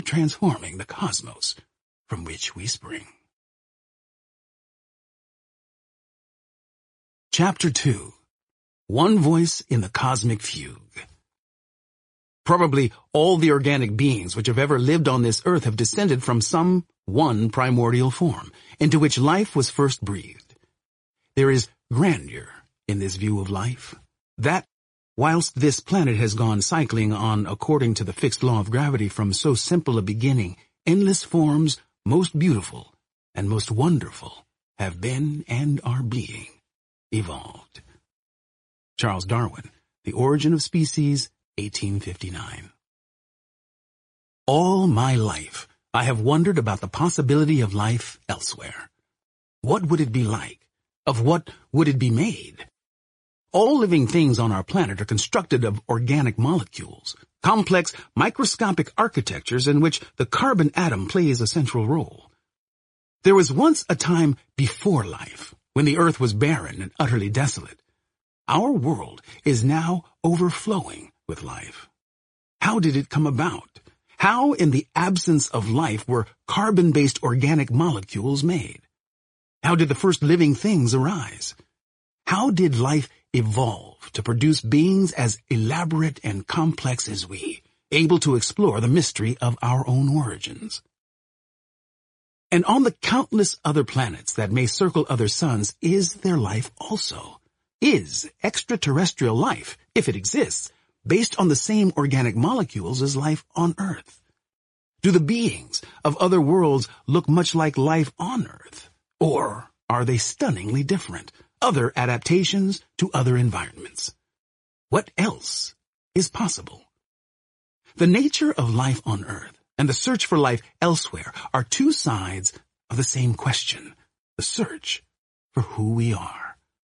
transforming the cosmos from which we spring. Chapter 2. One Voice in the Cosmic Fugue. Probably all the organic beings which have ever lived on this earth have descended from some one primordial form, into which life was first breathed. There is grandeur in this view of life, that, whilst this planet has gone cycling on according to the fixed law of gravity from so simple a beginning, endless forms, most beautiful and most wonderful, have been and are being evolved. Charles Darwin, The Origin of Species, 1859. All my life, I have wondered about the possibility of life elsewhere. What would it be like? Of what would it be made? All living things on our planet are constructed of organic molecules, complex microscopic architectures in which the carbon atom plays a central role. There was once a time before life, when the earth was barren and utterly desolate. Our world is now overflowing with life. How did it come about? How, in the absence of life, were carbon-based organic molecules made? How did the first living things arise? How did life evolve to produce beings as elaborate and complex as we, able to explore the mystery of our own origins? And on the countless other planets that may circle other suns, is there life also? Is extraterrestrial life, if it exists, based on the same organic molecules as life on Earth? Do the beings of other worlds look much like life on Earth? Or are they stunningly different, other adaptations to other environments? What else is possible? The nature of life on Earth and the search for life elsewhere are two sides of the same question, the search for who we are.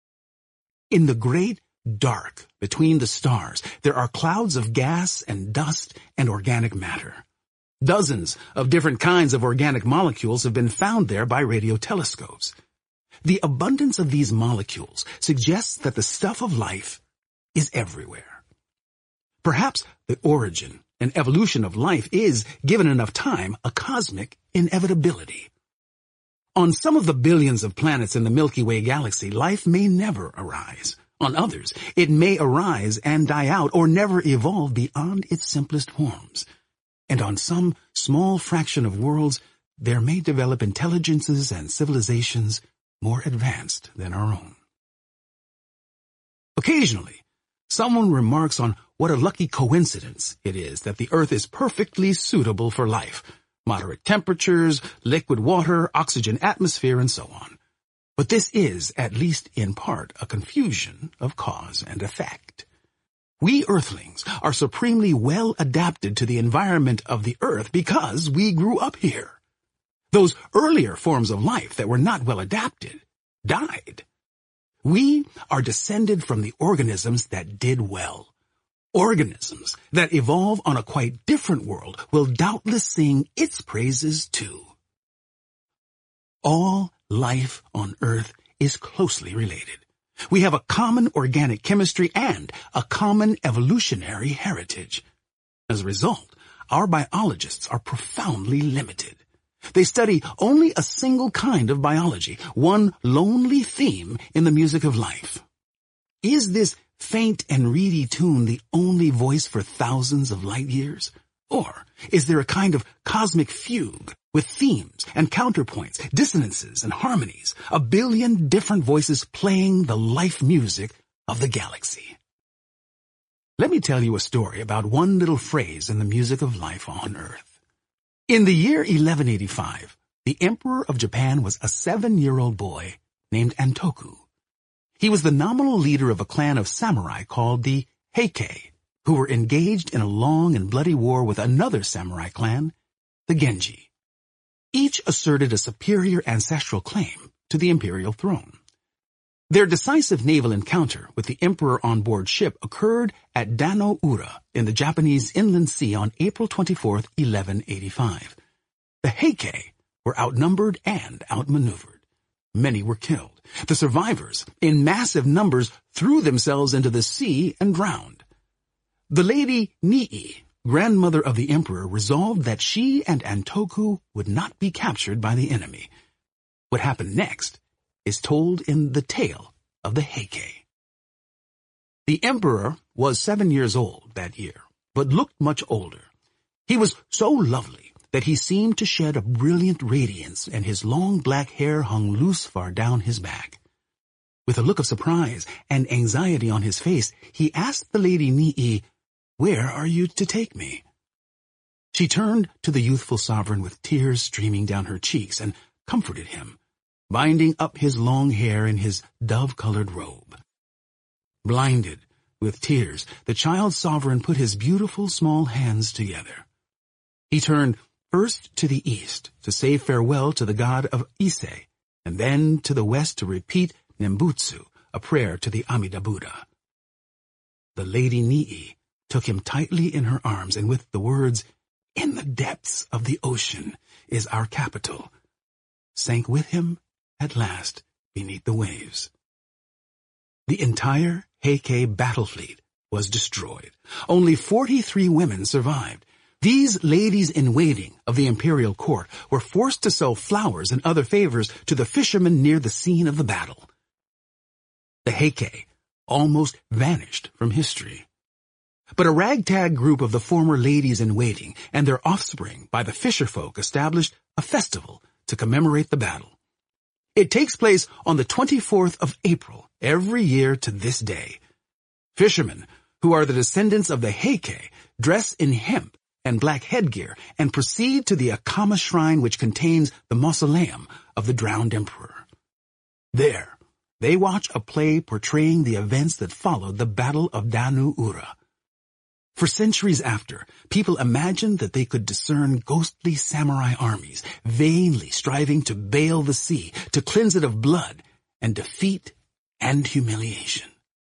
In the great dark between the stars, there are clouds of gas and dust and organic matter. Dozens of different kinds of organic molecules have been found there by radio telescopes. The abundance of these molecules suggests that the stuff of life is everywhere. Perhaps the origin and evolution of life is, given enough time, a cosmic inevitability. On some of the billions of planets in the Milky Way galaxy, life may never arise. On others, it may arise and die out or never evolve beyond its simplest forms. And on some small fraction of worlds, there may develop intelligences and civilizations more advanced than our own. Occasionally, someone remarks on what a lucky coincidence it is that the Earth is perfectly suitable for life. Moderate temperatures, liquid water, oxygen atmosphere, and so on. But this is, at least in part, a confusion of cause and effect. We Earthlings are supremely well adapted to the environment of the Earth because we grew up here. Those earlier forms of life that were not well adapted died. We are descended from the organisms that did well. Organisms that evolve on a quite different world will doubtless sing its praises too. All life on Earth is closely related. We have a common organic chemistry and a common evolutionary heritage. As a result, our biologists are profoundly limited. They study only a single kind of biology, one lonely theme in the music of life. Is this faint and reedy tune the only voice for thousands of light years? Or is there a kind of cosmic fugue with themes and counterpoints, dissonances and harmonies, a billion different voices playing the life music of the galaxy? Let me tell you a story about one little phrase in the music of life on Earth. In the year 1185, the Emperor of Japan was a 7-year-old boy named Antoku. He was the nominal leader of a clan of samurai called the Heike, who were engaged in a long and bloody war with another samurai clan, the Genji. Each asserted a superior ancestral claim to the imperial throne. Their decisive naval encounter with the emperor on board ship occurred at Dano-ura in the Japanese Inland Sea on April 24, 1185. The Heike were outnumbered and outmaneuvered. Many were killed. The survivors, in massive numbers, threw themselves into the sea and drowned. The lady Nii grandmother of the emperor resolved that she and Antoku would not be captured by the enemy. What happened next is told in the tale of the Heike. The emperor was 7 years old that year, but looked much older. He was so lovely that he seemed to shed a brilliant radiance, and his long black hair hung loose far down his back. With a look of surprise and anxiety on his face, he asked the Lady Nii, "Where are you to take me?" She turned to the youthful sovereign with tears streaming down her cheeks and comforted him, binding up his long hair in his dove-colored robe. Blinded with tears, the child sovereign put his beautiful small hands together. He turned first to the east to say farewell to the god of Ise, and then to the west to repeat Nembutsu, a prayer to the Amida Buddha. The Lady Nii took him tightly in her arms, and with the words, "In the depths of the ocean is our capital," sank with him at last beneath the waves. The entire Heike battle fleet was destroyed. Only 43 women survived. These ladies-in-waiting of the imperial court were forced to sell flowers and other favors to the fishermen near the scene of the battle. The Heike almost vanished from history. But a ragtag group of the former ladies-in-waiting and their offspring by the fisherfolk established a festival to commemorate the battle. It takes place on the 24th of April every year to this day. Fishermen, who are the descendants of the Heike, dress in hemp and black headgear and proceed to the Akama shrine, which contains the mausoleum of the drowned emperor. There, they watch a play portraying the events that followed the Battle of Danu-Ura. For centuries after, people imagined that they could discern ghostly samurai armies, vainly striving to bail the sea, to cleanse it of blood, and defeat and humiliation.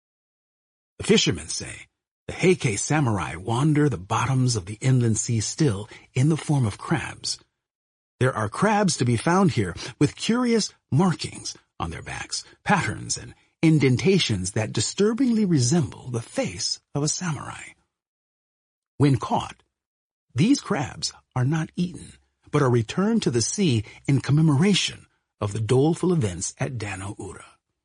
The fishermen say the Heike samurai wander the bottoms of the inland sea still in the form of crabs. There are crabs to be found here with curious markings on their backs, patterns and indentations that disturbingly resemble the face of a samurai. When caught, these crabs are not eaten, but are returned to the sea in commemoration of the doleful events at Danu-Ura.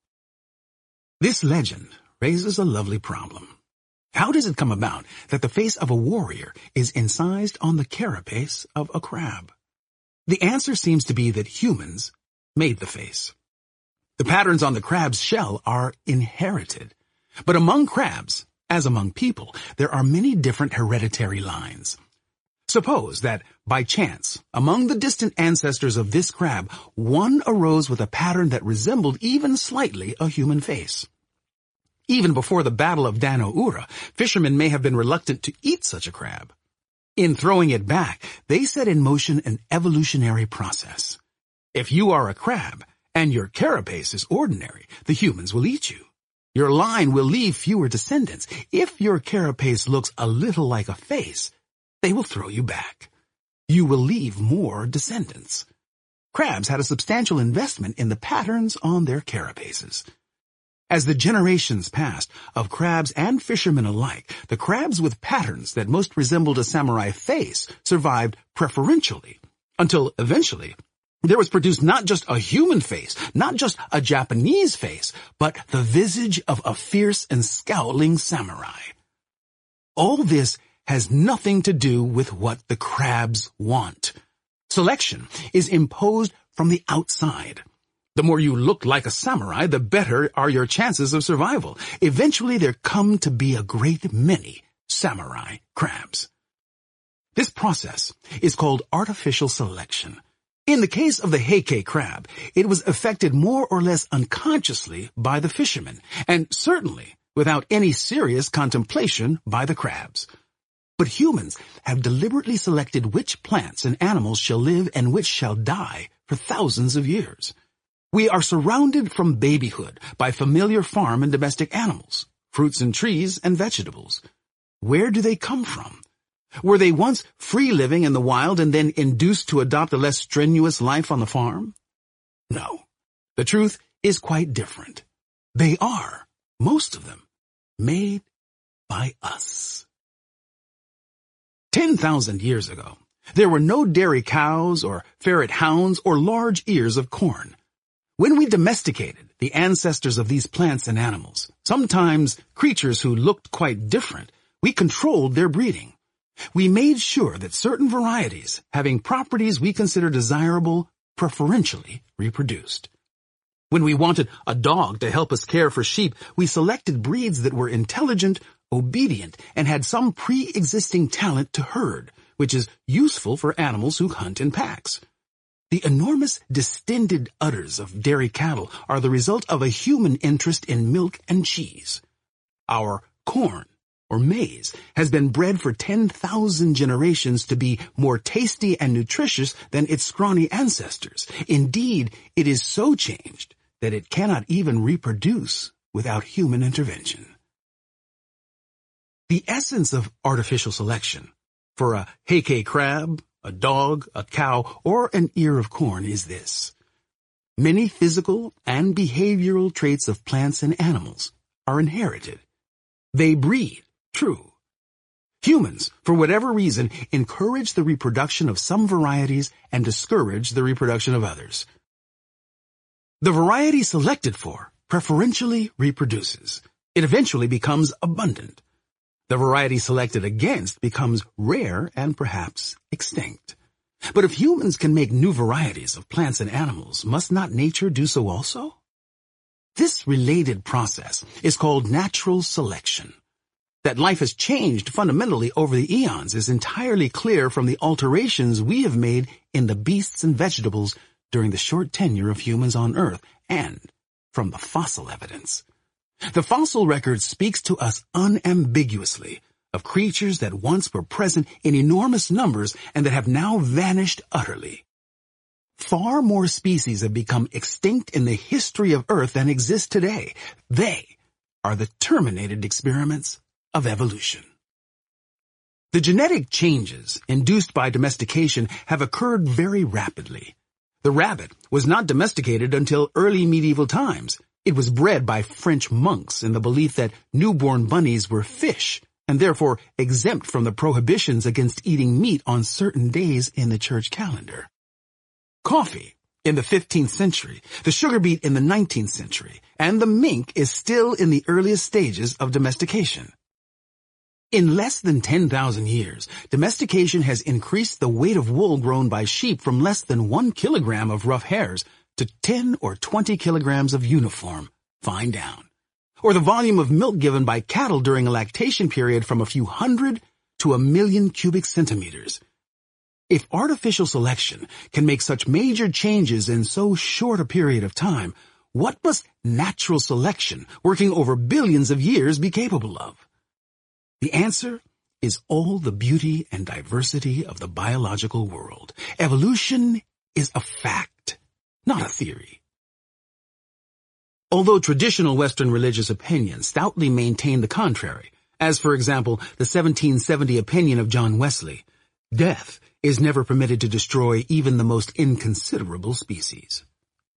This legend raises a lovely problem. How does it come about that the face of a warrior is incised on the carapace of a crab? The answer seems to be that humans made the face. The patterns on the crab's shell are inherited. But among crabs, as among people, there are many different hereditary lines. Suppose that, by chance, among the distant ancestors of this crab, one arose with a pattern that resembled even slightly a human face. Even before the Battle of Danu-Ura, fishermen may have been reluctant to eat such a crab. In throwing it back, they set in motion an evolutionary process. If you are a crab, and your carapace is ordinary, the humans will eat you. Your line will leave fewer descendants. If your carapace looks a little like a face, they will throw you back. You will leave more descendants. Crabs had a substantial investment in the patterns on their carapaces. As the generations passed, of crabs and fishermen alike, the crabs with patterns that most resembled a samurai face survived preferentially, until eventually there was produced not just a human face, not just a Japanese face, but the visage of a fierce and scowling samurai. All this has nothing to do with what the crabs want. Selection is imposed from the outside. The more you look like a samurai, the better are your chances of survival. Eventually, there come to be a great many samurai crabs. This process is called artificial selection. In the case of the Heike crab, it was effected more or less unconsciously by the fishermen, and certainly without any serious contemplation by the crabs. But humans have deliberately selected which plants and animals shall live and which shall die for thousands of years. We are surrounded from babyhood by familiar farm and domestic animals, fruits and trees and vegetables. Where do they come from? Were they once free living in the wild and then induced to adopt a less strenuous life on the farm? No. The truth is quite different. They are, most of them, made by us. 10,000 years ago, there were no dairy cows or ferret hounds or large ears of corn. When we domesticated the ancestors of these plants and animals, sometimes creatures who looked quite different, we controlled their breeding. We made sure that certain varieties, having properties we consider desirable, preferentially reproduced. When we wanted a dog to help us care for sheep, we selected breeds that were intelligent, obedient, and had some pre-existing talent to herd, which is useful for animals who hunt in packs. The enormous distended udders of dairy cattle are the result of a human interest in milk and cheese. Our corn, or maize, has been bred for 10,000 generations to be more tasty and nutritious than its scrawny ancestors. Indeed, it is so changed that it cannot even reproduce without human intervention. The essence of artificial selection for a Heike crab, a dog, a cow, or an ear of corn is this. Many physical and behavioral traits of plants and animals are inherited. They breed, true. Humans, for whatever reason, encourage the reproduction of some varieties and discourage the reproduction of others. The variety selected for preferentially reproduces. It eventually becomes abundant. The variety selected against becomes rare and perhaps extinct. But if humans can make new varieties of plants and animals, must not nature do so also? This related process is called natural selection. That life has changed fundamentally over the eons is entirely clear from the alterations we have made in the beasts and vegetables during the short tenure of humans on Earth, and from the fossil evidence. The fossil record speaks to us unambiguously of creatures that once were present in enormous numbers and that have now vanished utterly. Far more species have become extinct in the history of Earth than exist today. They are the terminated experiments of evolution. The genetic changes induced by domestication have occurred very rapidly. The rabbit was not domesticated until early medieval times. It was bred by French monks in the belief that newborn bunnies were fish and therefore exempt from the prohibitions against eating meat on certain days in the church calendar. Coffee in the 15th century, the sugar beet in the 19th century, and the mink is still in the earliest stages of domestication. In less than 10,000 years, domestication has increased the weight of wool grown by sheep from less than 1 kilogram of rough hairs to 10 or 20 kilograms of uniform, fine down, or the volume of milk given by cattle during a lactation period from a few hundred to 1,000,000 cubic centimeters. If artificial selection can make such major changes in so short a period of time, what must natural selection, working over billions of years, be capable of? The answer is all the beauty and diversity of the biological world. Evolution is a fact, not a theory. Although traditional Western religious opinions stoutly maintain the contrary, as for example the 1770 opinion of John Wesley, death is never permitted to destroy even the most inconsiderable species.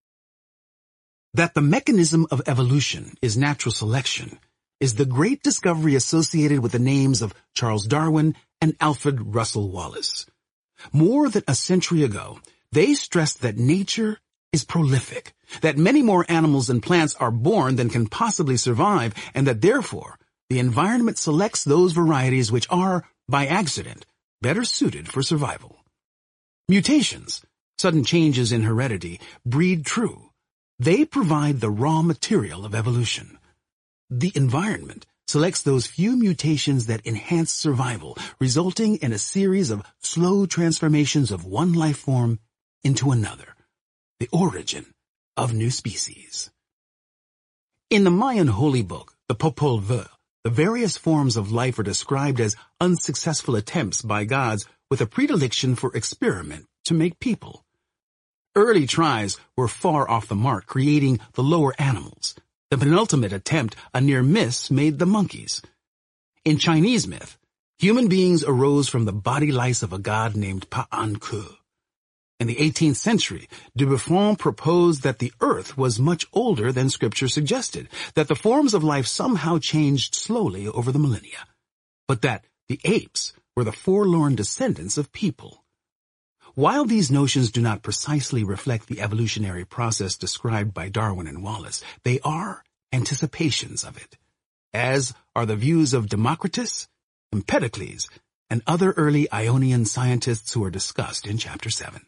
That the mechanism of evolution is natural selection is the great discovery associated with the names of Charles Darwin and Alfred Russel Wallace. More than a century ago, they stressed that nature is prolific, that many more animals and plants are born than can possibly survive, and that therefore the environment selects those varieties which are, by accident, better suited for survival. Mutations, sudden changes in heredity, breed true. They provide the raw material of evolution. The environment selects those few mutations that enhance survival, resulting in a series of slow transformations of one life form into another, the origin of new species. In the Mayan holy book, the Popol Vuh, the various forms of life are described as unsuccessful attempts by gods with a predilection for experiment to make people. Early tries were far off the mark, creating the lower animals. The penultimate attempt, a near miss, made the monkeys. In Chinese myth, human beings arose from the body lice of a god named Pa'an-Ku. In the 18th century, de Buffon proposed that the earth was much older than scripture suggested, that the forms of life somehow changed slowly over the millennia, but that the apes were the forlorn descendants of people. While these notions do not precisely reflect the evolutionary process described by Darwin and Wallace, they are anticipations of it, as are the views of Democritus, Empedocles, and other early Ionian scientists who are discussed in Chapter 7.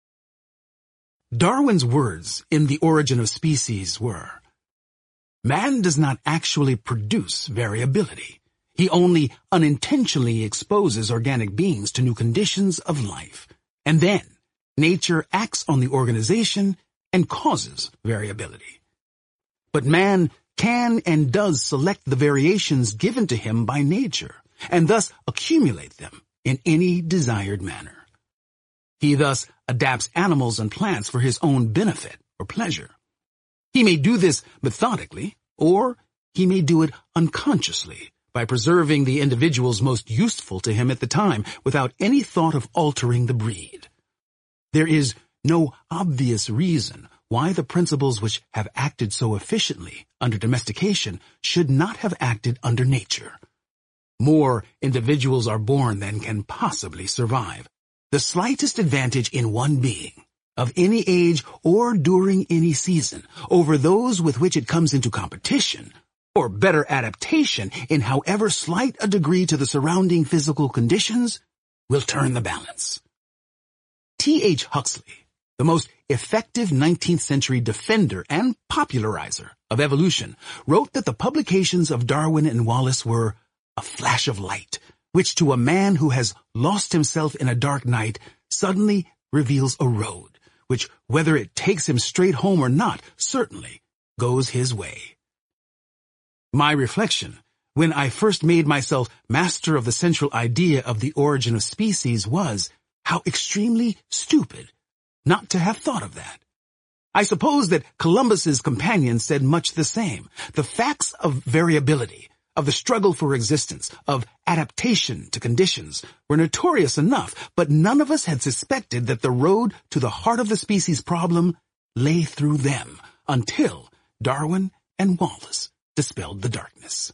Darwin's words in The Origin of Species were, "Man does not actually produce variability. He only unintentionally exposes organic beings to new conditions of life. And then, nature acts on the organization and causes variability. But man can and does select the variations given to him by nature, and thus accumulate them in any desired manner. He thus adapts animals and plants for his own benefit or pleasure. He may do this methodically, or he may do it unconsciously, by preserving the individuals most useful to him at the time, without any thought of altering the breed. There is no obvious reason why the principles which have acted so efficiently under domestication should not have acted under nature. More individuals are born than can possibly survive. The slightest advantage in one being, of any age or during any season, over those with which it comes into competition, or better adaptation in however slight a degree to the surrounding physical conditions, will turn the balance." T.H. Huxley, the most effective 19th century defender and popularizer of evolution, wrote that the publications of Darwin and Wallace were a flash of light, which to a man who has lost himself in a dark night suddenly reveals a road, which, whether it takes him straight home or not, certainly goes his way. My reflection, when I first made myself master of the central idea of The Origin of Species, was how extremely stupid not to have thought of that. I suppose that Columbus's companions said much the same. The facts of variability, of the struggle for existence, of adaptation to conditions, were notorious enough, but none of us had suspected that the road to the heart of the species problem lay through them, until Darwin and Wallace dispelled the darkness.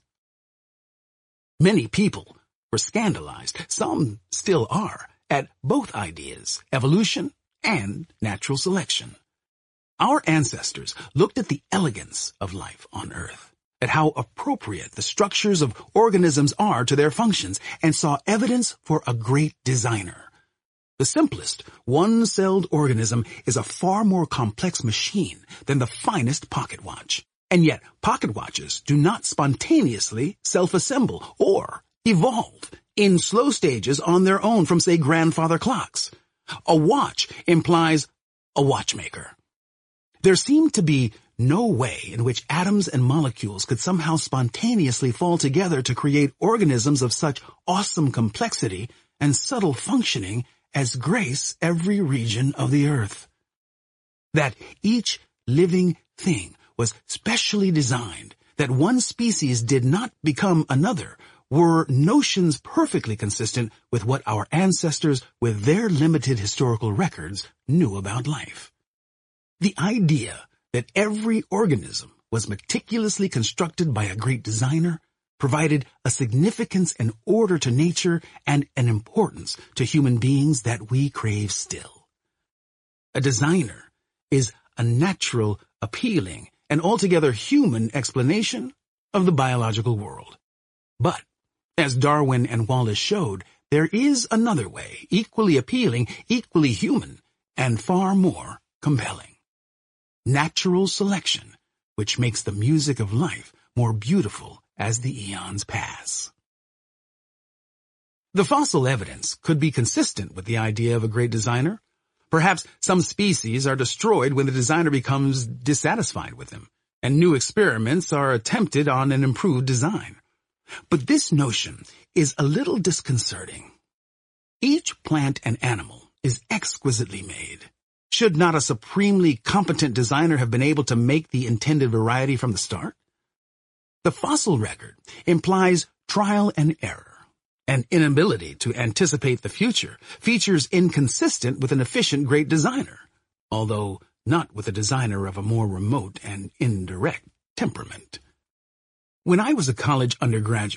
Many people were scandalized, some still are, at both ideas, evolution and natural selection. Our ancestors looked at the elegance of life on Earth, at how appropriate the structures of organisms are to their functions, and saw evidence for a great designer. The simplest, one-celled organism is a far more complex machine than the finest pocket watch. And yet, pocket watches do not spontaneously self-assemble or evolve in slow stages on their own from, say, grandfather clocks. A watch implies a watchmaker. There seemed to be no way in which atoms and molecules could somehow spontaneously fall together to create organisms of such awesome complexity and subtle functioning as grace every region of the earth. That each living thing was specially designed, that one species did not become another, were notions perfectly consistent with what our ancestors, with their limited historical records, knew about life. The idea that every organism was meticulously constructed by a great designer provided a significance and order to nature and an importance to human beings that we crave still. A designer is a natural, appealing, and altogether human explanation of the biological world. But, as Darwin and Wallace showed, there is another way, equally appealing, equally human, and far more compelling. Natural selection, which makes the music of life more beautiful as the eons pass. The fossil evidence could be consistent with the idea of a great designer. Perhaps some species are destroyed when the designer becomes dissatisfied with them, and new experiments are attempted on an improved design. But this notion is a little disconcerting. Each plant and animal is exquisitely made. Should not a supremely competent designer have been able to make the intended variety from the start? The fossil record implies trial and error. An inability to anticipate the future, features inconsistent with an efficient great designer, although not with a designer of a more remote and indirect temperament. When I was a college undergraduate,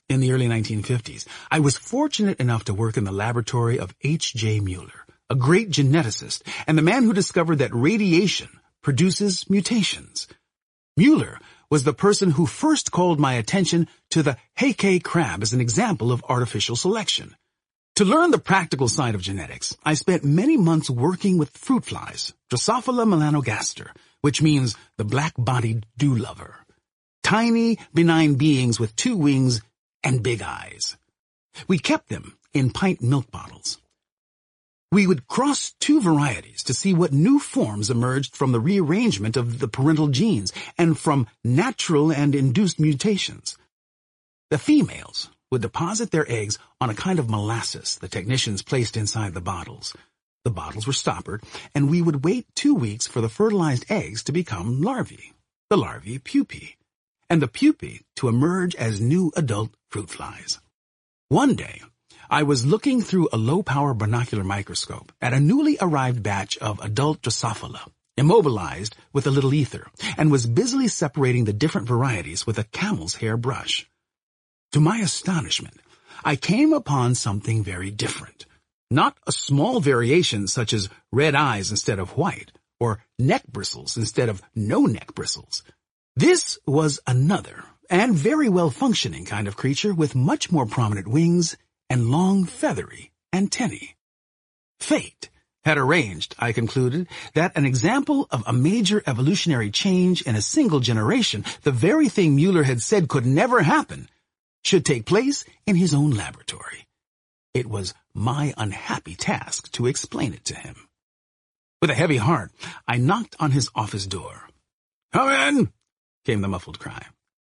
in the early 1950s, I was fortunate enough to work in the laboratory of H.J. Mueller, a great geneticist and the man who discovered that radiation produces mutations. Mueller was the person who first called my attention to the Heike crab as an example of artificial selection. To learn the practical side of genetics, I spent many months working with fruit flies, Drosophila melanogaster, which means the black-bodied dew-lover. Tiny, benign beings with 2 wings and big eyes. We kept them in pint milk bottles. We would cross 2 varieties to see what new forms emerged from the rearrangement of the parental genes and from natural and induced mutations. The females would deposit their eggs on a kind of molasses the technicians placed inside the bottles. The bottles were stoppered, and we would wait 2 weeks for the fertilized eggs to become larvae, the larvae pupae, and the pupae to emerge as new adult fruit flies. One day, I was looking through a low-power binocular microscope at a newly arrived batch of adult Drosophila, immobilized with a little ether, and was busily separating the different varieties with a camel's hair brush. To my astonishment, I came upon something very different. Not a small variation such as red eyes instead of white, or neck bristles instead of no neck bristles. This was another, and very well-functioning kind of creature with much more prominent wings and long feathery antennae. Fate had arranged, I concluded, that an example of a major evolutionary change in a single generation, the very thing Mueller had said could never happen, should take place in his own laboratory. It was my unhappy task to explain it to him. With a heavy heart, I knocked on his office door. "Come in!" came the muffled cry.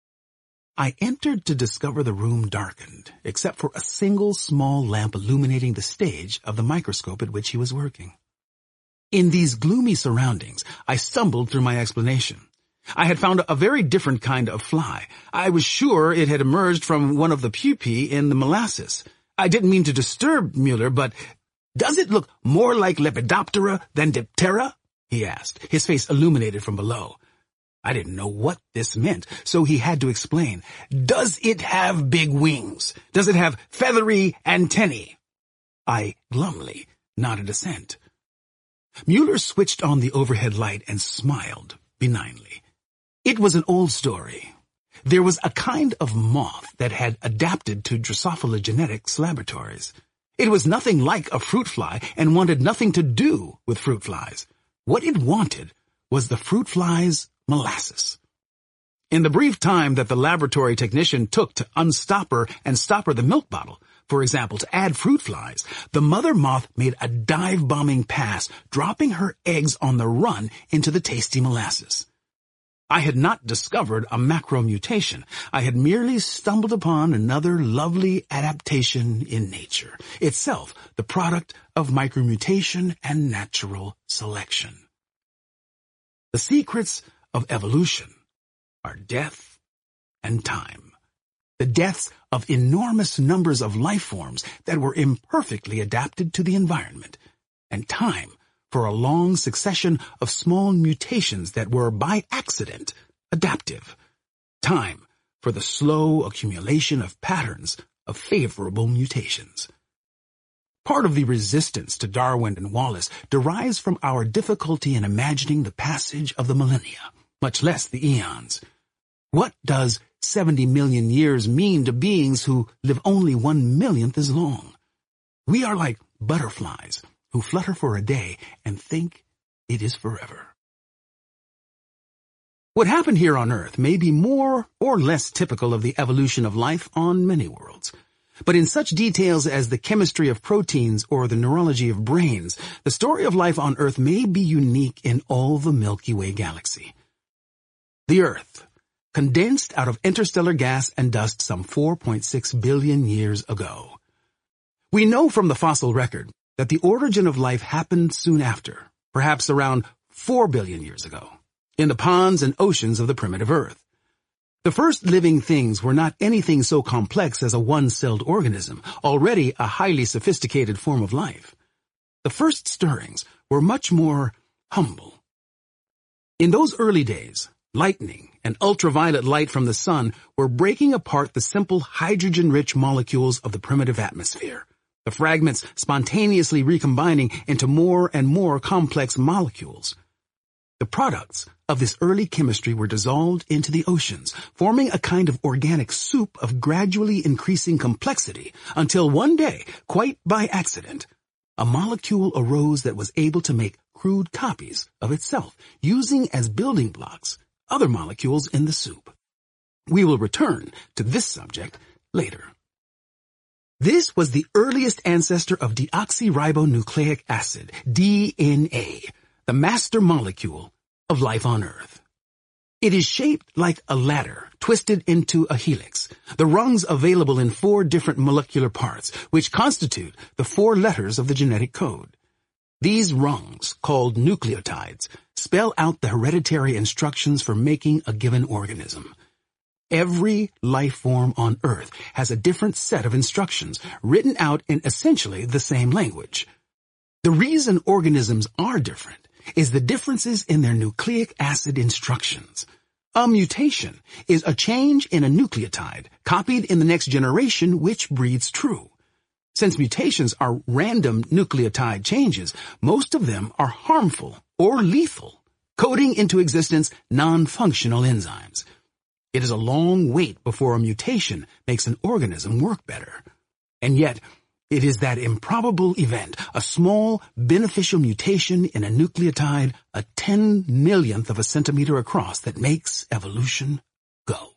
I entered to discover the room darkened, except for a single small lamp illuminating the stage of the microscope at which he was working. In these gloomy surroundings, I stumbled through my explanation. I had found a very different kind of fly. I was sure it had emerged from one of the pupae in the molasses. I didn't mean to disturb Mueller, but "Does it look more like Lepidoptera than Diptera?" he asked, his face illuminated from below. I didn't know what this meant, so he had to explain. "Does it have big wings? Does it have feathery antennae?" I glumly nodded assent. Mueller switched on the overhead light and smiled benignly. It was an old story. There was a kind of moth that had adapted to Drosophila Genetics laboratories. It was nothing like a fruit fly and wanted nothing to do with fruit flies. What it wanted was the fruit fly's molasses. In the brief time that the laboratory technician took to unstopper and stopper the milk bottle, for example, to add fruit flies, the mother moth made a dive-bombing pass, dropping her eggs on the run into the tasty molasses. I had not discovered a macromutation. I had merely stumbled upon another lovely adaptation in nature, itself the product of micromutation and natural selection. The secrets of evolution are death and time. The deaths of enormous numbers of life forms that were imperfectly adapted to the environment, and time for a long succession of small mutations that were, by accident, adaptive. Time for the slow accumulation of patterns of favorable mutations. Part of the resistance to Darwin and Wallace derives from our difficulty in imagining the passage of the millennia, much less the eons. What does 70 million years mean to beings who live only 1/1,000,000th as long? We are like butterflies who flutter for a day and think it is forever. What happened here on Earth may be more or less typical of the evolution of life on many worlds. But in such details as the chemistry of proteins or the neurology of brains, the story of life on Earth may be unique in all the Milky Way galaxy. The Earth, condensed out of interstellar gas and dust some 4.6 billion years ago. We know from the fossil record that the origin of life happened soon after, perhaps around 4 billion years ago, in the ponds and oceans of the primitive Earth. The first living things were not anything so complex as a one-celled organism, already a highly sophisticated form of life. The first stirrings were much more humble. In those early days, lightning, and ultraviolet light from the sun were breaking apart the simple hydrogen-rich molecules of the primitive atmosphere, the fragments spontaneously recombining into more and more complex molecules. The products of this early chemistry were dissolved into the oceans, forming a kind of organic soup of gradually increasing complexity until one day, quite by accident, a molecule arose that was able to make crude copies of itself, using as building blocks other molecules in the soup. We will return to this subject later. This was the earliest ancestor of deoxyribonucleic acid, DNA, the master molecule of life on Earth. It is shaped like a ladder twisted into a helix, the rungs available in 4 different molecular parts, which constitute the 4 letters of the genetic code. These rungs, called nucleotides, spell out the hereditary instructions for making a given organism. Every life form on Earth has a different set of instructions written out in essentially the same language. The reason organisms are different is the differences in their nucleic acid instructions. A mutation is a change in a nucleotide copied in the next generation which breeds true. Since mutations are random nucleotide changes, most of them are harmful or lethal, coding into existence non-functional enzymes. It is a long wait before a mutation makes an organism work better. And yet, it is that improbable event, a small, beneficial mutation in a nucleotide, a 10 millionth of a centimeter across, that makes evolution go.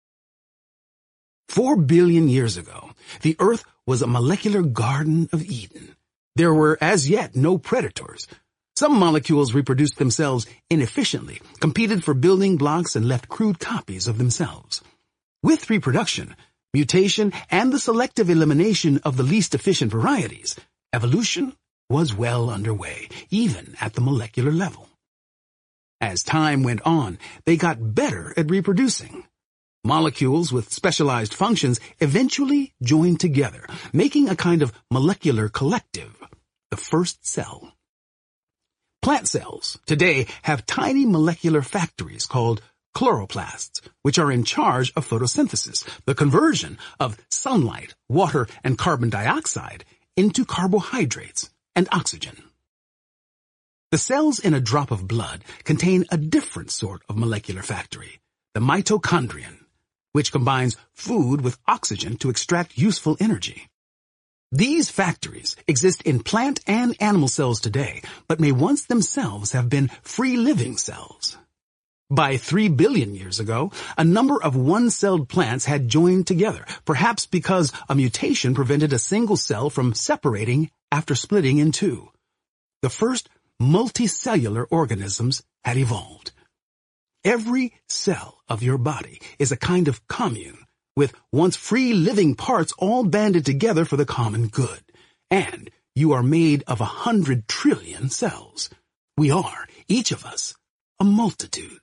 4 billion years ago, the Earth was a molecular Garden of Eden. There were as yet no predators. Some molecules reproduced themselves inefficiently, competed for building blocks, and left crude copies of themselves. With reproduction, mutation, and the selective elimination of the least efficient varieties, evolution was well underway, even at the molecular level. As time went on, they got better at reproducing. Molecules with specialized functions eventually joined together, making a kind of molecular collective, the first cell. Plant cells today have tiny molecular factories called chloroplasts, which are in charge of photosynthesis, the conversion of sunlight, water, and carbon dioxide into carbohydrates and oxygen. The cells in a drop of blood contain a different sort of molecular factory, the mitochondrion, which combines food with oxygen to extract useful energy. These factories exist in plant and animal cells today, but may once themselves have been free-living cells. By 3 billion years ago, a number of one-celled plants had joined together, perhaps because a mutation prevented a single cell from separating after splitting in 2. The first multicellular organisms had evolved. Every cell of your body is a kind of commune, with once free-living parts all banded together for the common good. And you are made of 100 trillion cells. We are, each of us, a multitude.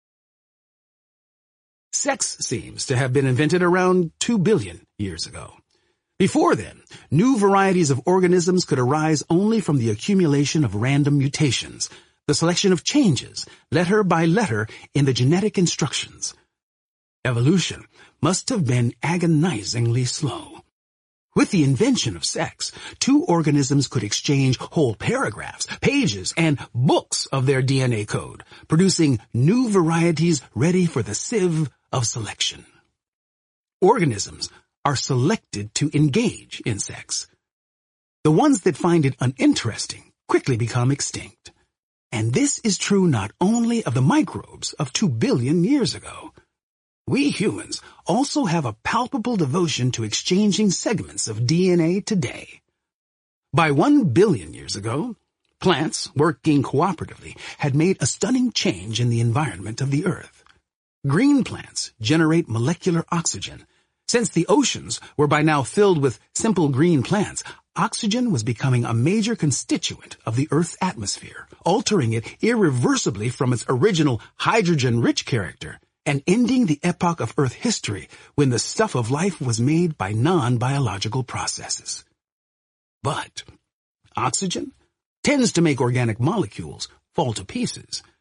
Sex seems to have been invented around 2 billion years ago. Before then, new varieties of organisms could arise only from the accumulation of random mutations, the selection of changes, letter by letter, in the genetic instructions. Evolution must have been agonizingly slow. With the invention of sex, 2 organisms could exchange whole paragraphs, pages, and books of their DNA code, producing new varieties ready for the sieve of selection. Organisms are selected to engage in sex. The ones that find it uninteresting quickly become extinct. And this is true not only of the microbes of 2 billion years ago. We humans also have a palpable devotion to exchanging segments of DNA today. By 1 billion years ago, plants, working cooperatively, had made a stunning change in the environment of the Earth. Green plants generate molecular oxygen. Since the oceans were by now filled with simple green plants, oxygen was becoming a major constituent of the Earth's atmosphere, altering it irreversibly from its original hydrogen-rich character, and ending the epoch of Earth history when the stuff of life was made by non-biological processes. But oxygen tends to make organic molecules fall to pieces.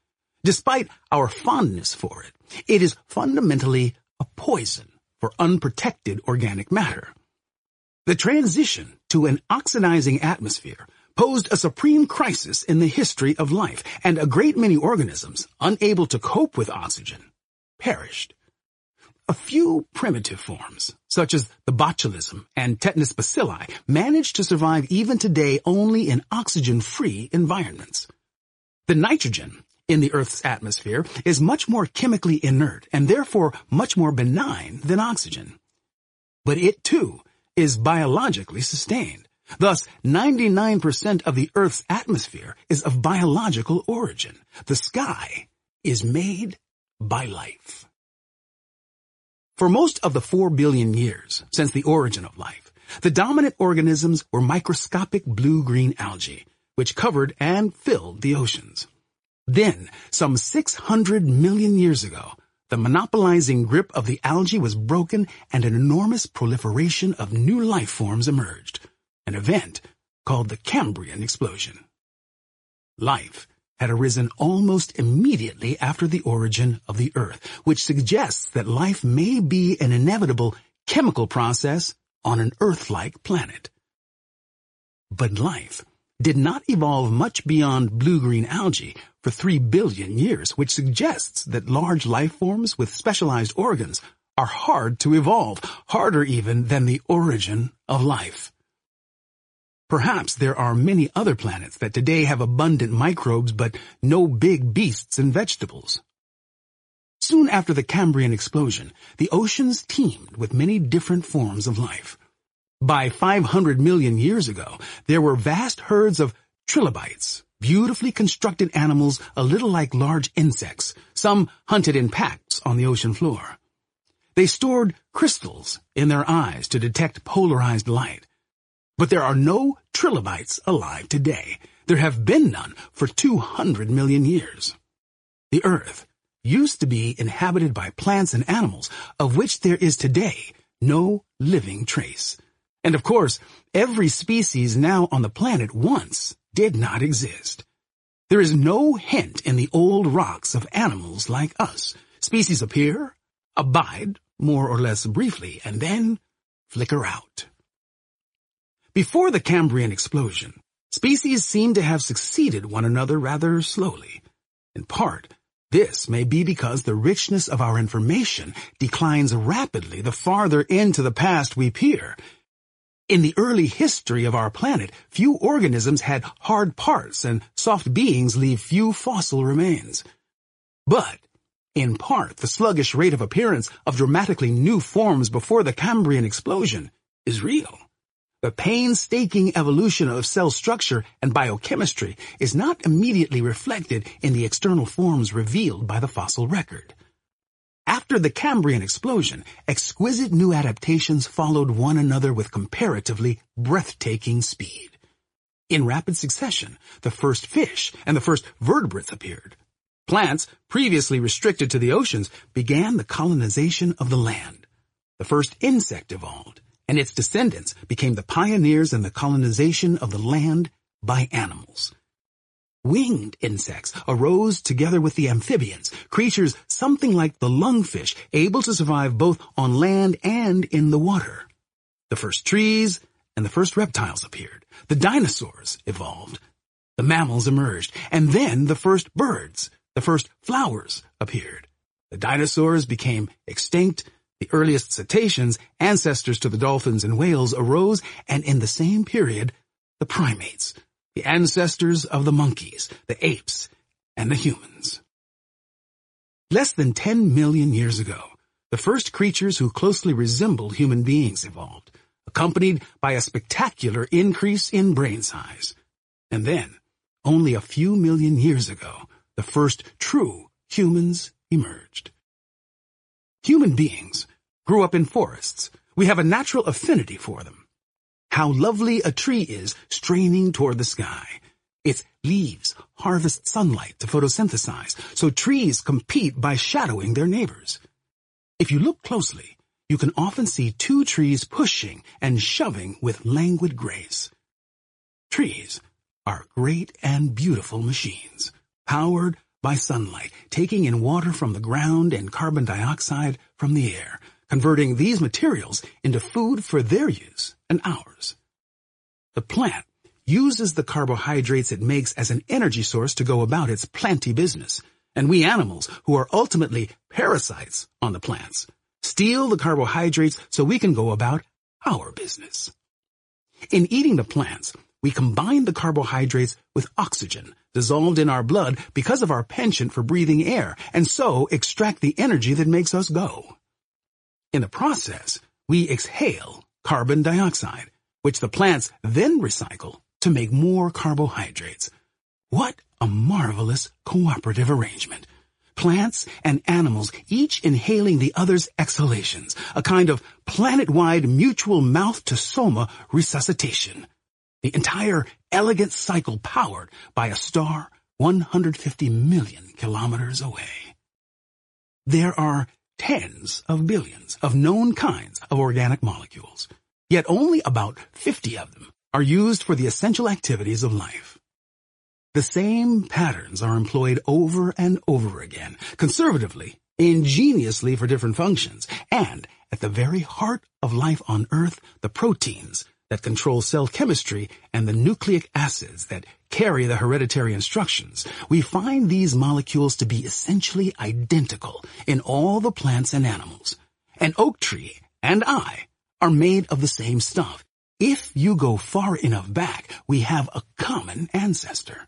Despite our fondness for it, it is fundamentally a poison for unprotected organic matter. The transition to an oxidizing atmosphere posed a supreme crisis in the history of life, and a great many organisms, unable to cope with oxygen, perished. A few primitive forms, such as the botulism and tetanus bacilli, managed to survive even today only in oxygen-free environments. The nitrogen in the Earth's atmosphere is much more chemically inert and therefore much more benign than oxygen. But it, too, is biologically sustained. Thus, 99% of the Earth's atmosphere is of biological origin. The sky is made by life. For most of the 4 billion years since the origin of life, the dominant organisms were microscopic blue-green algae, which covered and filled the oceans. Then, some 600 million years ago, the monopolizing grip of the algae was broken and an enormous proliferation of new life forms emerged, an event called the Cambrian explosion. Life had arisen almost immediately after the origin of the Earth, which suggests that life may be an inevitable chemical process on an Earth-like planet. But life did not evolve much beyond blue-green algae for 3 billion years, which suggests that large life forms with specialized organs are hard to evolve, harder even than the origin of life. Perhaps there are many other planets that today have abundant microbes but no big beasts and vegetables. Soon after the Cambrian explosion, the oceans teemed with many different forms of life. By 500 million years ago, there were vast herds of trilobites, beautifully constructed animals a little like large insects. Some hunted in packs on the ocean floor. They stored crystals in their eyes to detect polarized light. But there are no trilobites alive today. There have been none for 200 million years. The Earth used to be inhabited by plants and animals, of which there is today no living trace. And of course, every species now on the planet once did not exist. There is no hint in the old rocks of animals like us. Species appear, abide more or less briefly, and then flicker out. Before the Cambrian explosion, species seem to have succeeded one another rather slowly. In part, this may be because the richness of our information declines rapidly the farther into the past we peer. In the early history of our planet, few organisms had hard parts and soft beings leave few fossil remains. But, in part, the sluggish rate of appearance of dramatically new forms before the Cambrian explosion is real. The painstaking evolution of cell structure and biochemistry is not immediately reflected in the external forms revealed by the fossil record. After the Cambrian explosion, exquisite new adaptations followed one another with comparatively breathtaking speed. In rapid succession, the first fish and the first vertebrates appeared. Plants, previously restricted to the oceans, began the colonization of the land. The first insect evolved, and its descendants became the pioneers in the colonization of the land by animals. Winged insects arose together with the amphibians, creatures something like the lungfish, able to survive both on land and in the water. The first trees and the first reptiles appeared. The dinosaurs evolved. The mammals emerged, and then the first birds, the first flowers appeared. The dinosaurs became extinct. The earliest cetaceans, ancestors to the dolphins and whales, arose, and in the same period, the primates, the ancestors of the monkeys, the apes, and the humans. Less than 10 million years ago, the first creatures who closely resembled human beings evolved, accompanied by a spectacular increase in brain size. And then, only a few million years ago, the first true humans emerged. Human beings grew up in forests. We have a natural affinity for them. How lovely a tree is straining toward the sky. Its leaves harvest sunlight to photosynthesize, so trees compete by shadowing their neighbors. If you look closely, you can often see two trees pushing and shoving with languid grace. Trees are great and beautiful machines, powered by sunlight, taking in water from the ground and carbon dioxide from the air, converting these materials into food for their use and ours. The plant uses the carbohydrates it makes as an energy source to go about its planty business, and we animals, who are ultimately parasites on the plants, steal the carbohydrates so we can go about our business. In eating the plants, we combine the carbohydrates with oxygen dissolved in our blood because of our penchant for breathing air, and so extract the energy that makes us go. In the process, we exhale carbon dioxide, which the plants then recycle to make more carbohydrates. What a marvelous cooperative arrangement. Plants and animals each inhaling the other's exhalations, a kind of planet-wide mutual mouth-to-soma resuscitation. The entire elegant cycle powered by a star 150 million kilometers away. There are tens of billions of known kinds of organic molecules, yet only about 50 of them are used for the essential activities of life. The same patterns are employed over and over again, conservatively, ingeniously for different functions, and at the very heart of life on Earth, the proteins that control cell chemistry and the nucleic acids that carry the hereditary instructions, we find these molecules to be essentially identical in all the plants and animals. An oak tree and I are made of the same stuff. If you go far enough back, we have a common ancestor.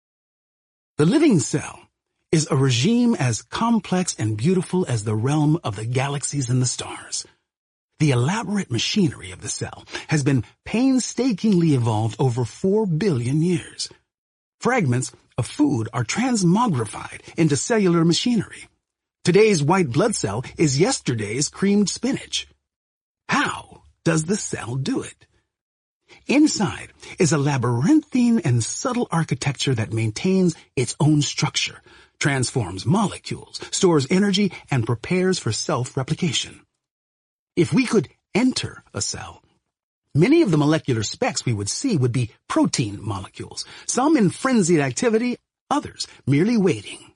The living cell is a regime as complex and beautiful as the realm of the galaxies and the stars. The elaborate machinery of the cell has been painstakingly evolved over 4 billion years. Fragments of food are transmogrified into cellular machinery. Today's white blood cell is yesterday's creamed spinach. How does the cell do it? Inside is a labyrinthine and subtle architecture that maintains its own structure, transforms molecules, stores energy, and prepares for self-replication. If we could enter a cell, many of the molecular specks we would see would be protein molecules, some in frenzied activity, others merely waiting.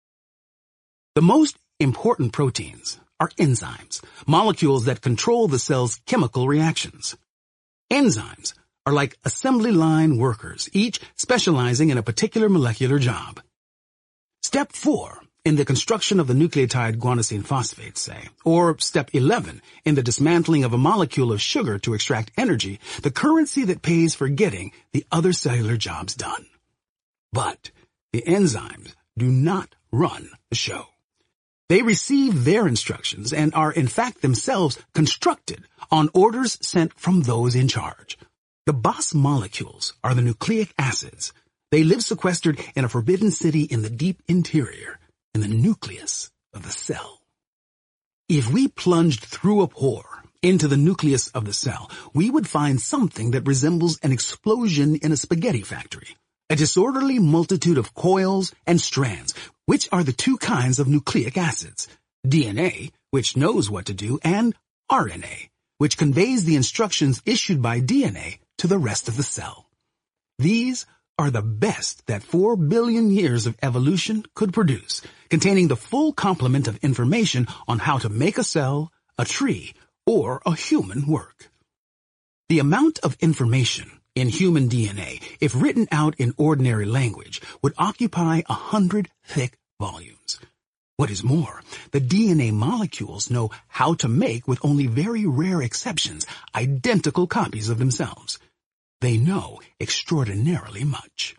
The most important proteins are enzymes, molecules that control the cell's chemical reactions. Enzymes are like assembly line workers, each specializing in a particular molecular job. Step 4 in the construction of the nucleotide guanosine phosphate, say, or step 11 in the dismantling of a molecule of sugar to extract energy, the currency that pays for getting the other cellular jobs done. But the enzymes do not run the show. They receive their instructions and are in fact themselves constructed on orders sent from those in charge. The boss molecules are the nucleic acids. They live sequestered in a forbidden city in the deep interior, in the nucleus of the cell. If we plunged through a pore into the nucleus of the cell, we would find something that resembles an explosion in a spaghetti factory, a disorderly multitude of coils and strands, which are the two kinds of nucleic acids, DNA, which knows what to do, and RNA, which conveys the instructions issued by DNA to the rest of the cell. These are the best that 4 billion years of evolution could produce, containing the full complement of information on how to make a cell, a tree, or a human work. The amount of information in human DNA, if written out in ordinary language, would occupy 100 thick volumes. What is more, the DNA molecules know how to make, with only very rare exceptions, identical copies of themselves. They know extraordinarily much.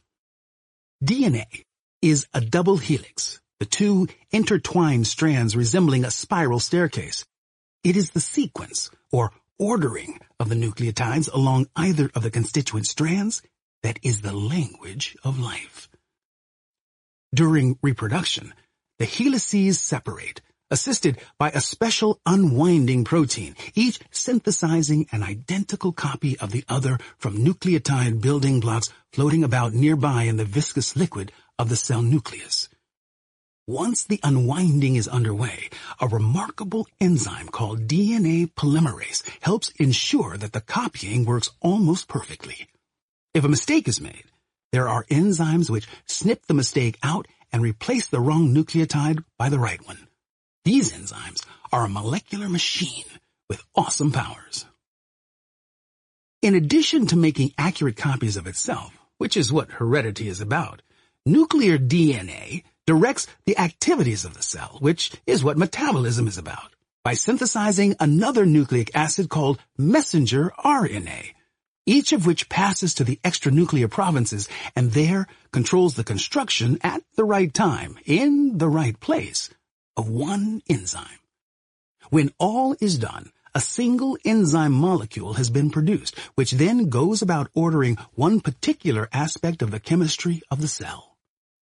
DNA is a double helix, the two intertwined strands resembling a spiral staircase. It is the sequence, or ordering, of the nucleotides along either of the constituent strands that is the language of life. During reproduction, the helices separate, assisted by a special unwinding protein, each synthesizing an identical copy of the other from nucleotide building blocks floating about nearby in the viscous liquid of the cell nucleus. Once the unwinding is underway, a remarkable enzyme called DNA polymerase helps ensure that the copying works almost perfectly. If a mistake is made, there are enzymes which snip the mistake out and replace the wrong nucleotide by the right one. These enzymes are a molecular machine with awesome powers. In addition to making accurate copies of itself, which is what heredity is about, nuclear DNA directs the activities of the cell, which is what metabolism is about, by synthesizing another nucleic acid called messenger RNA, each of which passes to the extranuclear provinces and there controls the construction at the right time, in the right place, of one enzyme. When all is done, a single enzyme molecule has been produced, which then goes about ordering one particular aspect of the chemistry of the cell.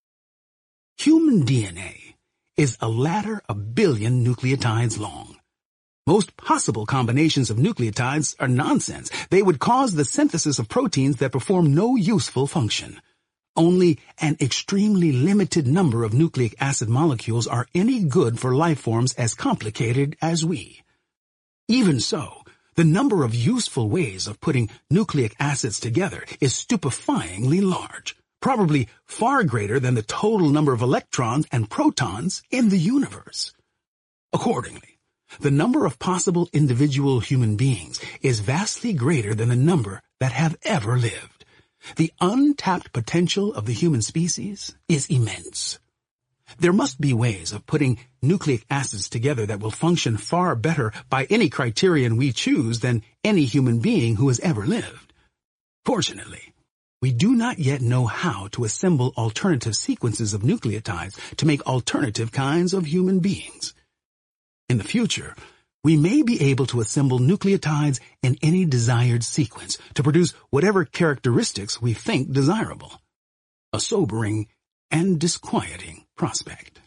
Human DNA is a ladder 1 billion nucleotides long. Most possible combinations of nucleotides are nonsense. They would cause the synthesis of proteins that perform no useful function. Only an extremely limited number of nucleic acid molecules are any good for life forms as complicated as we. Even so, the number of useful ways of putting nucleic acids together is stupefyingly large, probably far greater than the total number of electrons and protons in the universe. Accordingly, the number of possible individual human beings is vastly greater than the number that have ever lived. The untapped potential of the human species is immense. There must be ways of putting nucleic acids together that will function far better by any criterion we choose than any human being who has ever lived. Fortunately, we do not yet know how to assemble alternative sequences of nucleotides to make alternative kinds of human beings. In the future, we may be able to assemble nucleotides in any desired sequence to produce whatever characteristics we think desirable. A sobering and disquieting prospect.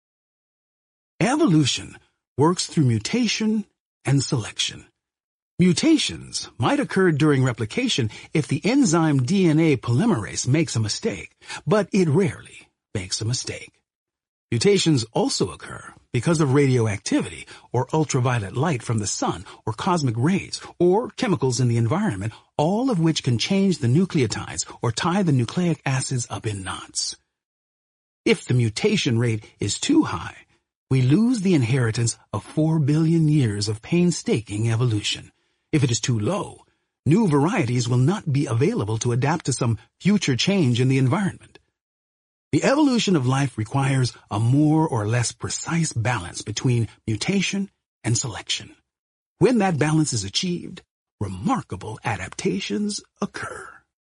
Evolution works through mutation and selection. Mutations might occur during replication if the enzyme DNA polymerase makes a mistake, but it rarely makes a mistake. Mutations also occur because of radioactivity or ultraviolet light from the sun or cosmic rays or chemicals in the environment, all of which can change the nucleotides or tie the nucleic acids up in knots. If the mutation rate is too high, we lose the inheritance of 4 billion years of painstaking evolution. If it is too low, new varieties will not be available to adapt to some future change in the environment. The evolution of life requires a more or less precise balance between mutation and selection. When that balance is achieved, remarkable adaptations occur.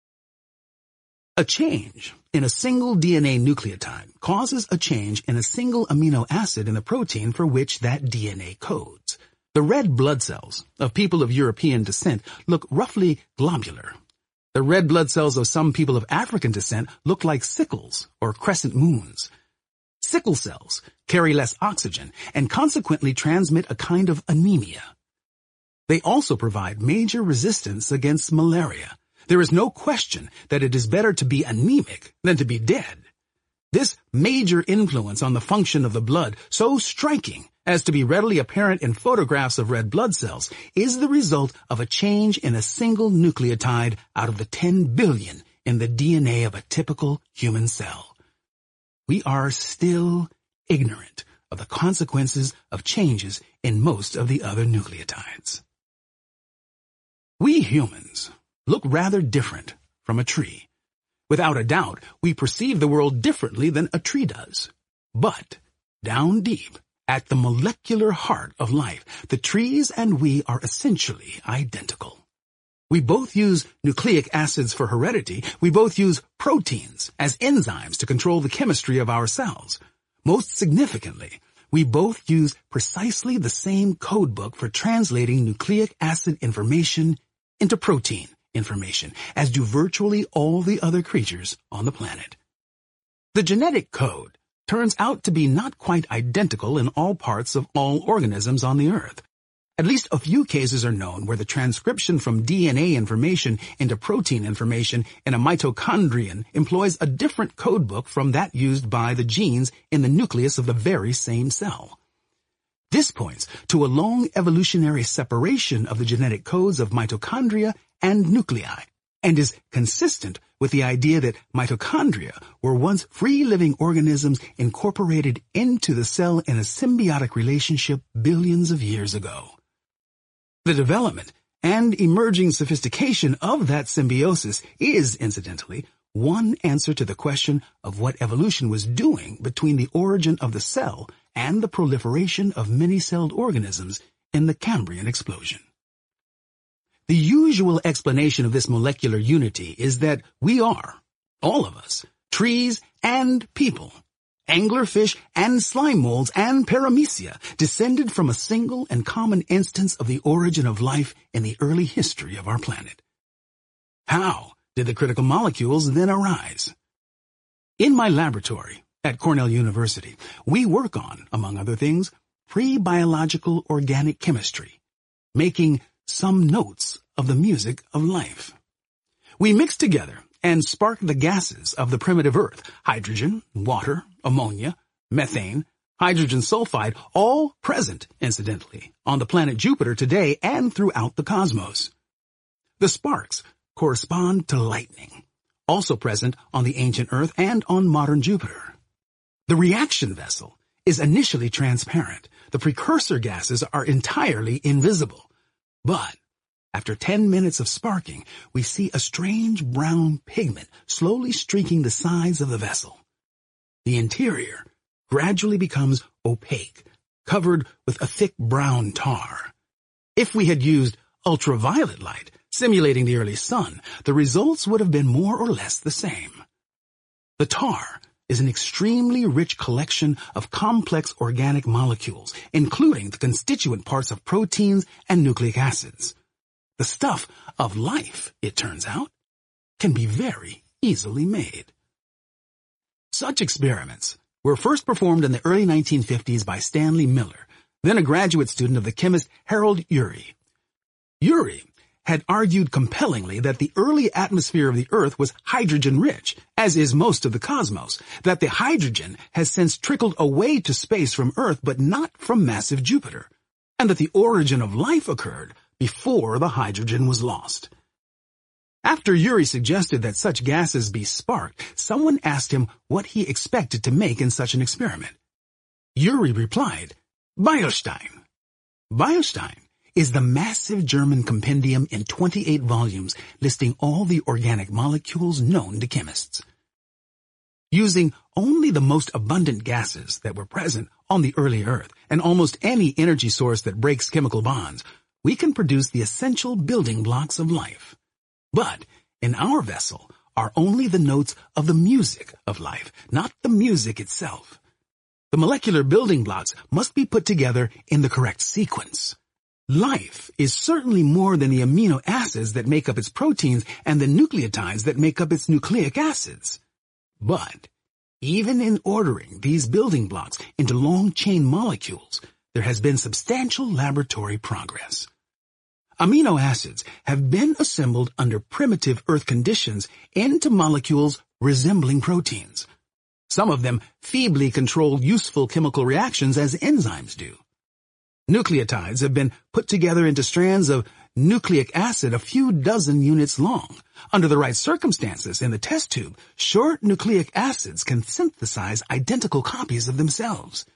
A change in a single DNA nucleotide causes a change in a single amino acid in the protein for which that DNA codes. The red blood cells of people of European descent look roughly globular. The red blood cells of some people of African descent look like sickles or crescent moons. Sickle cells carry less oxygen and consequently transmit a kind of anemia. They also provide major resistance against malaria. There is no question that it is better to be anemic than to be dead. This major influence on the function of the blood, so striking as to be readily apparent in photographs of red blood cells, is the result of a change in a single nucleotide out of the 10 billion in the DNA of a typical human cell. We are still ignorant of the consequences of changes in most of the other nucleotides. We humans look rather different from a tree. Without a doubt, we perceive the world differently than a tree does. But, down deep, at the molecular heart of life, the trees and we are essentially identical. We both use nucleic acids for heredity. We both use proteins as enzymes to control the chemistry of our cells. Most significantly, we both use precisely the same codebook for translating nucleic acid information into protein information, as do virtually all the other creatures on the planet. The genetic code turns out to be not quite identical in all parts of all organisms on the earth. At least a few cases are known where the transcription from DNA information into protein information in a mitochondrion employs a different codebook from that used by the genes in the nucleus of the very same cell. This points to a long evolutionary separation of the genetic codes of mitochondria and nuclei, and is consistent with the idea that mitochondria were once free-living organisms incorporated into the cell in a symbiotic relationship billions of years ago. The development and emerging sophistication of that symbiosis is, incidentally, one answer to the question of what evolution was doing between the origin of the cell and the proliferation of many-celled organisms in the Cambrian explosion. The usual explanation of this molecular unity is that we are, all of us, trees and people, anglerfish and slime molds and paramecia, descended from a single and common instance of the origin of life in the early history of our planet. How did the critical molecules then arise? In my laboratory at Cornell University, we work on, among other things, pre-biological organic chemistry, making some notes of the music of life. We mix together and spark the gases of the primitive Earth, hydrogen, water, ammonia, methane, hydrogen sulfide, all present, incidentally, on the planet Jupiter today and throughout the cosmos. The sparks correspond to lightning, also present on the ancient Earth and on modern Jupiter. The reaction vessel is initially transparent. The precursor gases are entirely invisible. But after 10 minutes of sparking, we see a strange brown pigment slowly streaking the sides of the vessel. The interior gradually becomes opaque, covered with a thick brown tar. If we had used ultraviolet light, simulating the early sun, the results would have been more or less the same. The tar is an extremely rich collection of complex organic molecules, including the constituent parts of proteins and nucleic acids. The stuff of life, it turns out, can be very easily made. Such experiments were first performed in the early 1950s by Stanley Miller, then a graduate student of the chemist Harold Urey. Urey had argued compellingly that the early atmosphere of the Earth was hydrogen-rich, as is most of the cosmos, that the hydrogen has since trickled away to space from Earth but not from massive Jupiter, and that the origin of life occurred before the hydrogen was lost. After Urey suggested that such gases be sparked, someone asked him what he expected to make in such an experiment. Urey replied, "Beilstein." Beilstein is the massive German compendium in 28 volumes listing all the organic molecules known to chemists. Using only the most abundant gases that were present on the early Earth and almost any energy source that breaks chemical bonds, we can produce the essential building blocks of life. But in our vessel are only the notes of the music of life, not the music itself. The molecular building blocks must be put together in the correct sequence. Life is certainly more than the amino acids that make up its proteins and the nucleotides that make up its nucleic acids. But even in ordering these building blocks into long-chain molecules, there has been substantial laboratory progress. Amino acids have been assembled under primitive Earth conditions into molecules resembling proteins. Some of them feebly control useful chemical reactions as enzymes do. Nucleotides have been put together into strands of nucleic acid a few dozen units long. Under the right circumstances in the test tube, short nucleic acids can synthesize identical copies of themselves.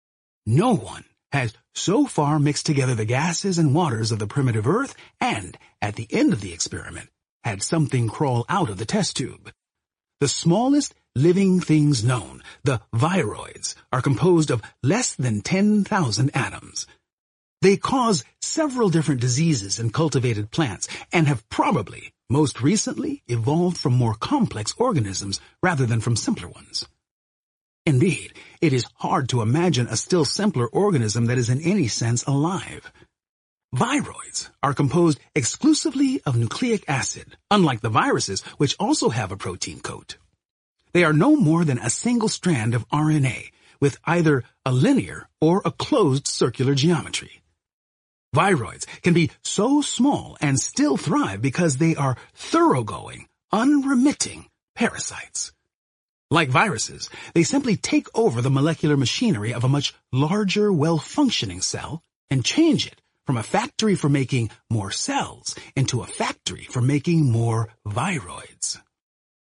No one has so far mixed together the gases and waters of the primitive Earth and, at the end of the experiment, had something crawl out of the test tube. The smallest living things known, the viroids, are composed of less than 10,000 atoms. They cause several different diseases in cultivated plants and have probably, most recently, evolved from more complex organisms rather than from simpler ones. Indeed, it is hard to imagine a still simpler organism that is in any sense alive. Viroids are composed exclusively of nucleic acid, unlike the viruses, which also have a protein coat. They are no more than a single strand of RNA, with either a linear or a closed circular geometry. Viroids can be so small and still thrive because they are thoroughgoing, unremitting parasites. Like viruses, they simply take over the molecular machinery of a much larger, well-functioning cell and change it from a factory for making more cells into a factory for making more viroids.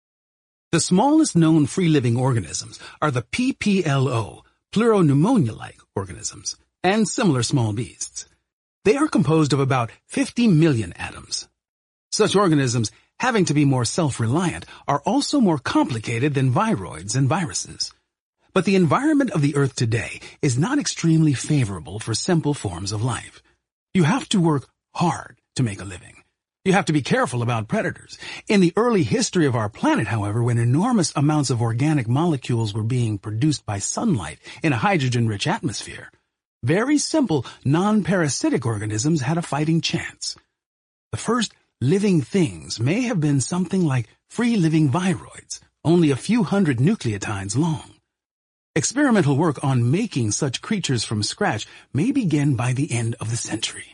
The smallest known free-living organisms are the PPLO, pleuropneumonia-like organisms, and similar small beasts. They are composed of about 50 million atoms. Such organisms, having to be more self-reliant, are also more complicated than viroids and viruses. But the environment of the Earth today is not extremely favorable for simple forms of life. You have to work hard to make a living. You have to be careful about predators. In the early history of our planet, however, when enormous amounts of organic molecules were being produced by sunlight in a hydrogen-rich atmosphere, very simple, non-parasitic organisms had a fighting chance. The first living things may have been something like free-living viroids, only a few hundred nucleotides long. Experimental work on making such creatures from scratch may begin by the end of the century.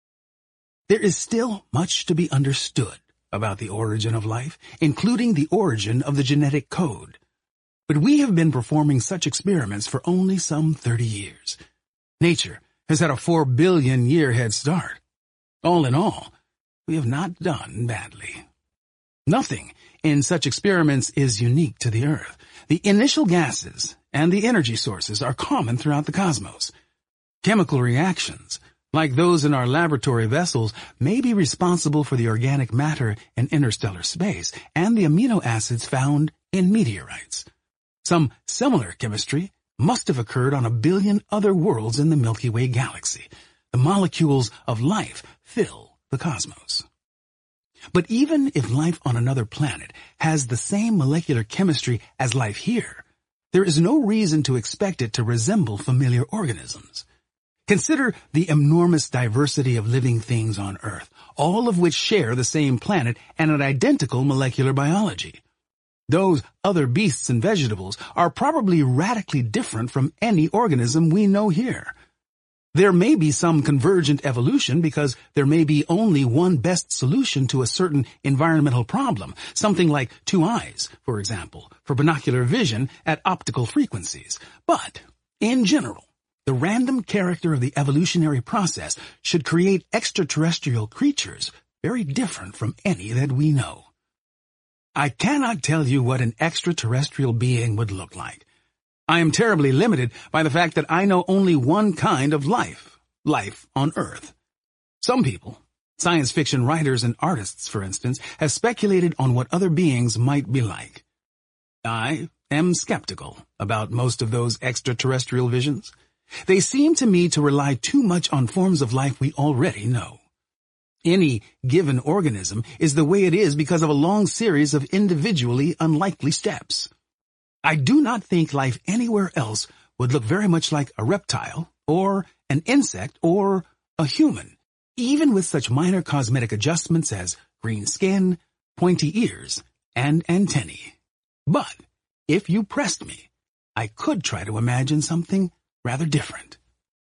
There is still much to be understood about the origin of life, including the origin of the genetic code. But we have been performing such experiments for only some 30 years. Nature has had a 4 billion year head start. All in all, we have not done badly. Nothing in such experiments is unique to the Earth. The initial gases and the energy sources are common throughout the cosmos. Chemical reactions, like those in our laboratory vessels, may be responsible for the organic matter in interstellar space and the amino acids found in meteorites. Some similar chemistry must have occurred on 1 billion other worlds in the Milky Way galaxy. The molecules of life fill the cosmos. But even if life on another planet has the same molecular chemistry as life here, there is no reason to expect it to resemble familiar organisms. Consider the enormous diversity of living things on Earth, all of which share the same planet and an identical molecular biology. Those other beasts and vegetables are probably radically different from any organism we know here. There may be some convergent evolution because there may be only one best solution to a certain environmental problem, something like 2 eyes, for example, for binocular vision at optical frequencies. But, in general, the random character of the evolutionary process should create extraterrestrial creatures very different from any that we know. I cannot tell you what an extraterrestrial being would look like. I am terribly limited by the fact that I know only one kind of life on Earth. Some people, science fiction writers and artists, for instance, have speculated on what other beings might be like. I am skeptical about most of those extraterrestrial visions. They seem to me to rely too much on forms of life we already know. Any given organism is the way it is because of a long series of individually unlikely steps. I do not think life anywhere else would look very much like a reptile, or an insect, or a human, even with such minor cosmetic adjustments as green skin, pointy ears, and antennae. But, if you pressed me, I could try to imagine something rather different.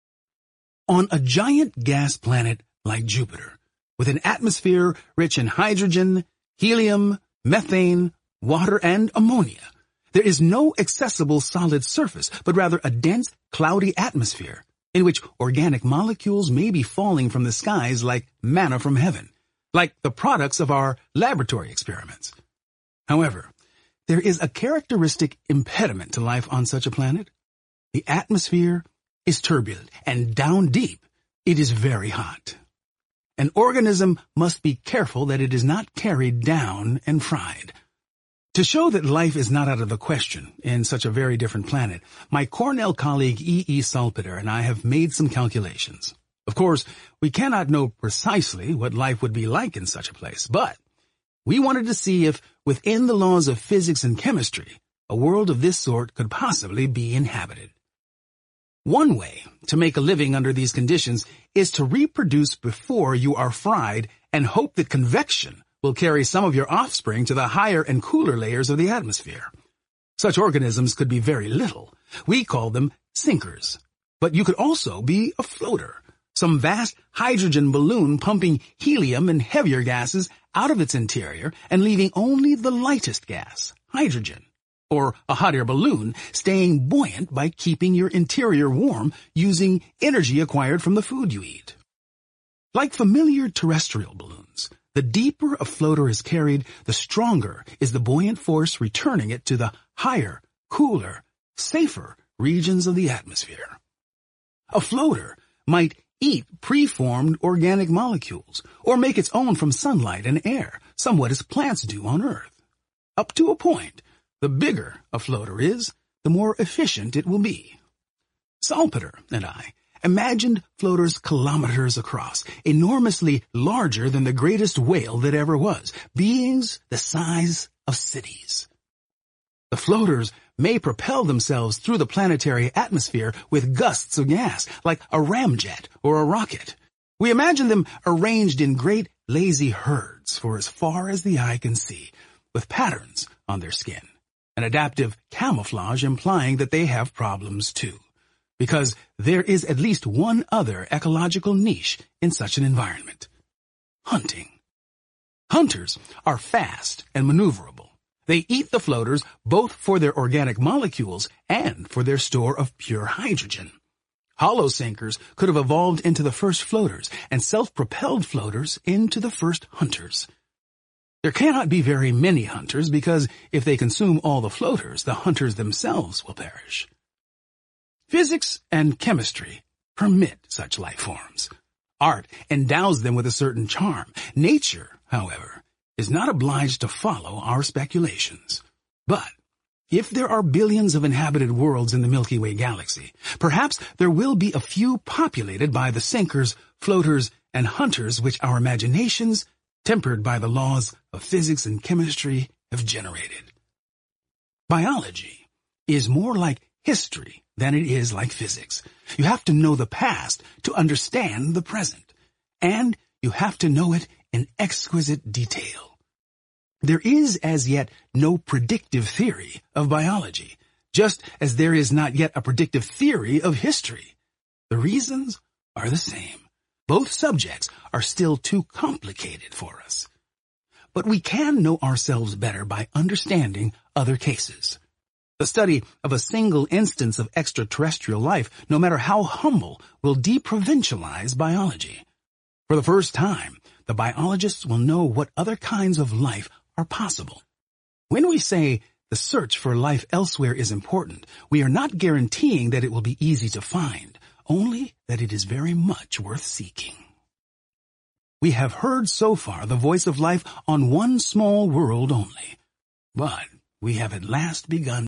On a giant gas planet like Jupiter, with an atmosphere rich in hydrogen, helium, methane, water, and ammonia, there is no accessible solid surface, but rather a dense, cloudy atmosphere, in which organic molecules may be falling from the skies like manna from heaven, like the products of our laboratory experiments. However, there is a characteristic impediment to life on such a planet. The atmosphere is turbulent, and down deep, it is very hot. An organism must be careful that it is not carried down and fried. To show that life is not out of the question in such a very different planet, my Cornell colleague E. Salpeter and I have made some calculations. Of course, we cannot know precisely what life would be like in such a place, but we wanted to see if, within the laws of physics and chemistry, a world of this sort could possibly be inhabited. One way to make a living under these conditions is to reproduce before you are fried and hope that convection will carry some of your offspring to the higher and cooler layers of the atmosphere. Such organisms could be very little. We call them sinkers. But you could also be a floater, some vast hydrogen balloon pumping helium and heavier gases out of its interior and leaving only the lightest gas, hydrogen. Or a hot air balloon staying buoyant by keeping your interior warm using energy acquired from the food you eat. Like familiar terrestrial balloons, The deeper a floater is carried, the stronger is the buoyant force returning it to the higher, cooler, safer regions of the atmosphere. A floater might eat preformed organic molecules or make its own from sunlight and air, somewhat as plants do on Earth. Up to a point, the bigger a floater is, the more efficient it will be. Salpeter and I imagined floaters kilometers across, enormously larger than the greatest whale that ever was, beings the size of cities. The floaters may propel themselves through the planetary atmosphere with gusts of gas, like a ramjet or a rocket. We imagine them arranged in great lazy herds for as far as the eye can see, with patterns on their skin, an adaptive camouflage implying that they have problems too, because there is at least one other ecological niche in such an environment: hunting. Hunters are fast and maneuverable. They eat the floaters both for their organic molecules and for their store of pure hydrogen. Hollow sinkers could have evolved into the first floaters, and self-propelled floaters into the first hunters. There cannot be very many hunters because if they consume all the floaters, the hunters themselves will perish. Physics and chemistry permit such life forms. Art endows them with a certain charm. Nature, however, is not obliged to follow our speculations. But if there are billions of inhabited worlds in the Milky Way galaxy, perhaps there will be a few populated by the sinkers, floaters, and hunters which our imaginations, tempered by the laws of physics and chemistry, have generated. Biology is more like history than it is like physics. You have to know the past to understand the present, and you have to know it in exquisite detail. There is as yet no predictive theory of biology, just as there is not yet a predictive theory of history. The reasons are the same. Both subjects are still too complicated for us. But we can know ourselves better by understanding other cases. The study of a single instance of extraterrestrial life, no matter how humble, will deprovincialize biology. For the first time, the biologists will know what other kinds of life are possible. When we say the search for life elsewhere is important, we are not guaranteeing that it will be easy to find, only that it is very much worth seeking. We have heard so far the voice of life on one small world only, but we have at last begun